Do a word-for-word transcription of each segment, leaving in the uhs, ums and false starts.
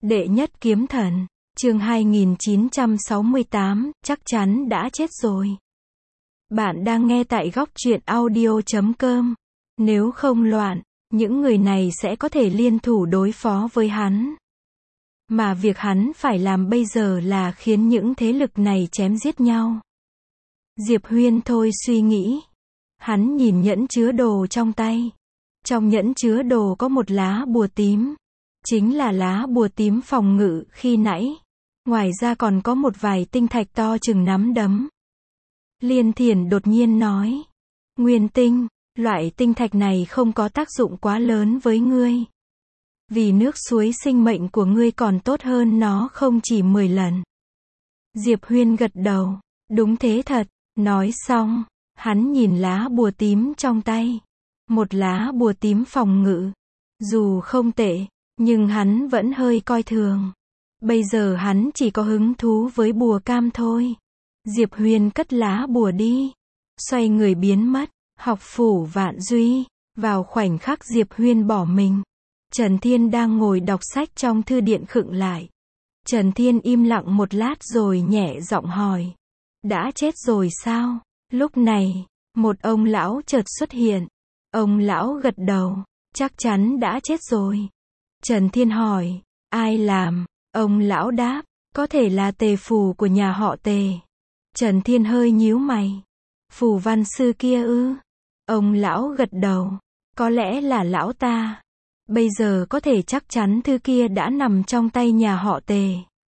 Đệ nhất kiếm thần, chương hai nghìn chín trăm sáu mươi tám, chắc chắn đã chết rồi. Bạn đang nghe tại góc truyện audio chấm com. Nếu không loạn, những người này sẽ có thể liên thủ đối phó với hắn. Mà việc hắn phải làm bây giờ là khiến những thế lực này chém giết nhau. Diệp Huyên thôi suy nghĩ. Hắn nhìn nhẫn chứa đồ trong tay. Trong nhẫn chứa đồ có một lá bùa tím. Chính là lá bùa tím phòng ngự khi nãy. Ngoài ra còn có một vài tinh thạch to chừng nắm đấm. Liên Thiển đột nhiên nói. Nguyên tinh, loại tinh thạch này không có tác dụng quá lớn với ngươi. Vì nước suối sinh mệnh của ngươi còn tốt hơn nó không chỉ mười lần. Diệp Huyên gật đầu. Đúng thế thật. Nói xong, hắn nhìn lá bùa tím trong tay. Một lá bùa tím phòng ngự. Dù không tệ, nhưng hắn vẫn hơi coi thường. Bây giờ hắn chỉ có hứng thú với bùa cam thôi. Diệp Huyên cất lá bùa đi. Xoay người biến mất. Học phủ Vạn Duy. Vào khoảnh khắc Diệp Huyên bỏ mình. Trần Thiên đang ngồi đọc sách trong thư điện khựng lại. Trần Thiên im lặng một lát rồi nhẹ giọng hỏi. Đã chết rồi sao? Lúc này, một ông lão chợt xuất hiện. Ông lão gật đầu. Chắc chắn đã chết rồi. Trần Thiên hỏi. Ai làm? Ông lão đáp. Có thể là tề phù của nhà họ Tề. Trần Thiên hơi nhíu mày. Phù văn sư kia ư? Ông lão gật đầu. Có lẽ là lão ta. Bây giờ có thể chắc chắn thứ kia đã nằm trong tay nhà họ Tề.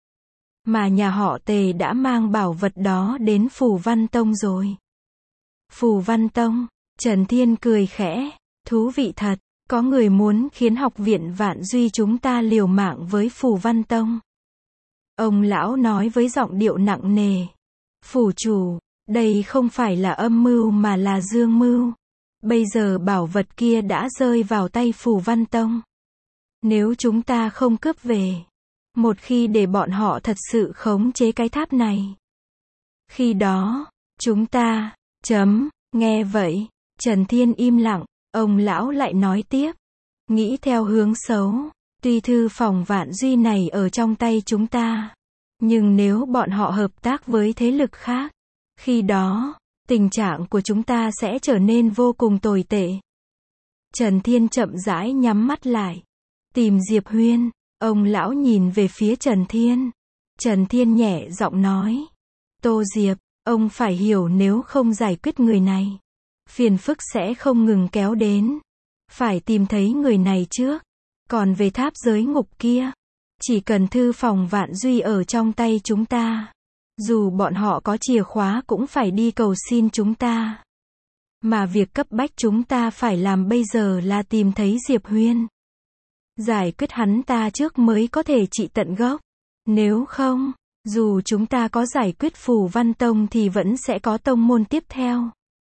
Mà nhà họ Tề đã mang bảo vật đó đến Phù Văn Tông rồi. Phù Văn Tông, Trần Thiên cười khẽ. Thú vị thật, có người muốn khiến học viện Vạn Duy chúng ta liều mạng với Phù Văn Tông. Ông lão nói với giọng điệu nặng nề. Phủ chủ, đây không phải là âm mưu mà là dương mưu. Bây giờ bảo vật kia đã rơi vào tay Phù Văn Tông. Nếu chúng ta không cướp về, một khi để bọn họ thật sự khống chế cái tháp này, khi đó, chúng ta, chấm, nghe vậy, Trần Thiên im lặng, ông lão lại nói tiếp. Nghĩ theo hướng xấu, tuy thư phòng Vạn Duy này ở trong tay chúng ta, nhưng nếu bọn họ hợp tác với thế lực khác, khi đó, tình trạng của chúng ta sẽ trở nên vô cùng tồi tệ. Trần Thiên chậm rãi nhắm mắt lại. Tìm Diệp Huyên. Ông lão nhìn về phía Trần Thiên. Trần Thiên nhẹ giọng nói. Tô Diệp, ông phải hiểu nếu không giải quyết người này, phiền phức sẽ không ngừng kéo đến. Phải tìm thấy người này trước. Còn về tháp giới ngục kia, chỉ cần thư phòng Vạn Duy ở trong tay chúng ta. Dù bọn họ có chìa khóa cũng phải đi cầu xin chúng ta. Mà việc cấp bách chúng ta phải làm bây giờ là tìm thấy Diệp Huyên. Giải quyết hắn ta trước mới có thể trị tận gốc. Nếu không, dù chúng ta có giải quyết Phù Văn Tông thì vẫn sẽ có tông môn tiếp theo.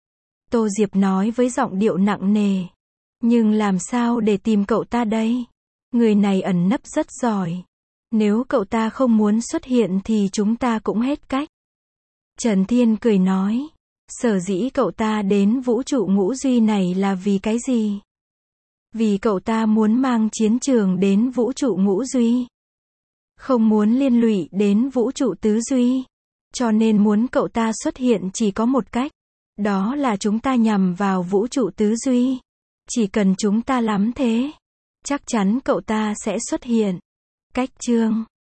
Tô Diệp nói với giọng điệu nặng nề. Nhưng làm sao để tìm cậu ta đây? Người này ẩn nấp rất giỏi. Nếu cậu ta không muốn xuất hiện thì chúng ta cũng hết cách. Trần Thiên cười nói. Sở dĩ cậu ta đến vũ trụ ngũ duy này là vì cái gì? Vì cậu ta muốn mang chiến trường đến vũ trụ ngũ duy. Không muốn liên lụy đến vũ trụ tứ duy. Cho nên muốn cậu ta xuất hiện chỉ có một cách. Đó là chúng ta nhằm vào vũ trụ tứ duy. Chỉ cần chúng ta lắm thế, chắc chắn cậu ta sẽ xuất hiện. Cách chương